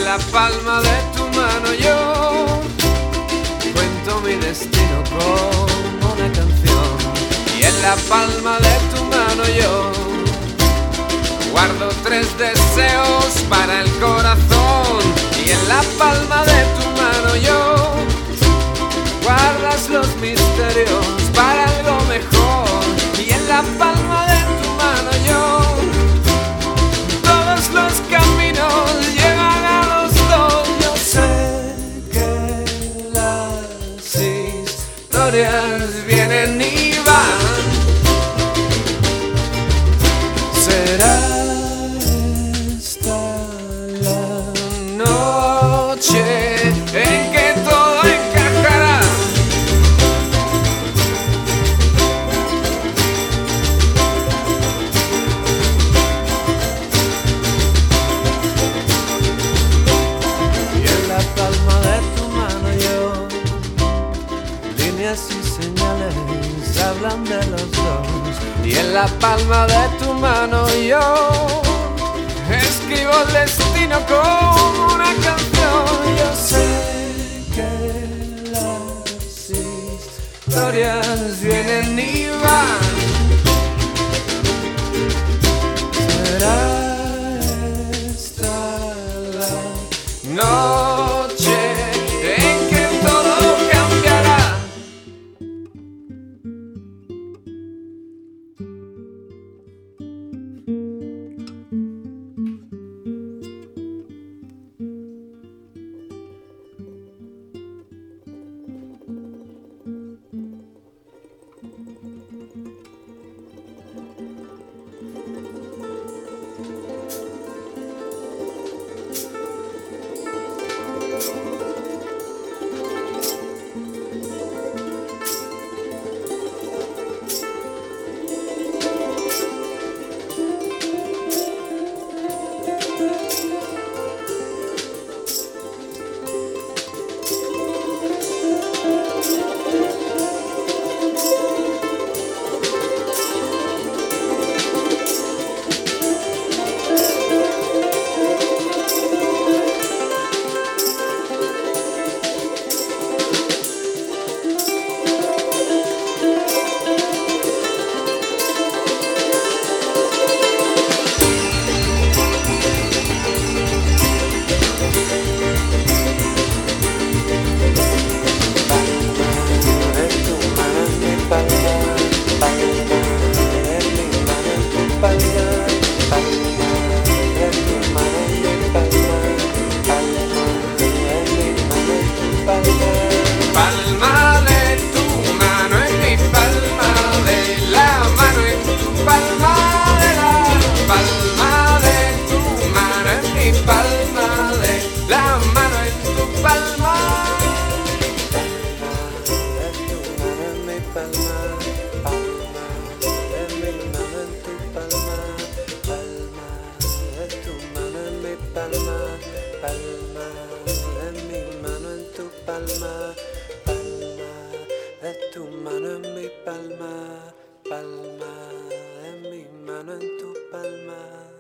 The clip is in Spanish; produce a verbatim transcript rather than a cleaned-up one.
la palma de tu mano yo cuento mi destino como una canción. Y en la palma de tu mano yo guardo tres deseos para el corazón. Y en la palma de tu mano yo guardas los misterios para algo mejor. Y en la palma de tu mano yo todos los caminos llegan a los dos. Yo sé que las historias vienen y van. Será esta la noche en que todo encajará. Y en la palma de tu mano yo líneas y señales hablan de los dos. Y en la palma de tu mano yo escribo el destino como una canción. Yo sé que las historias vienen y van. Será esta la noche en que todo cambiará. Palma, palma de mi mano en tu palma.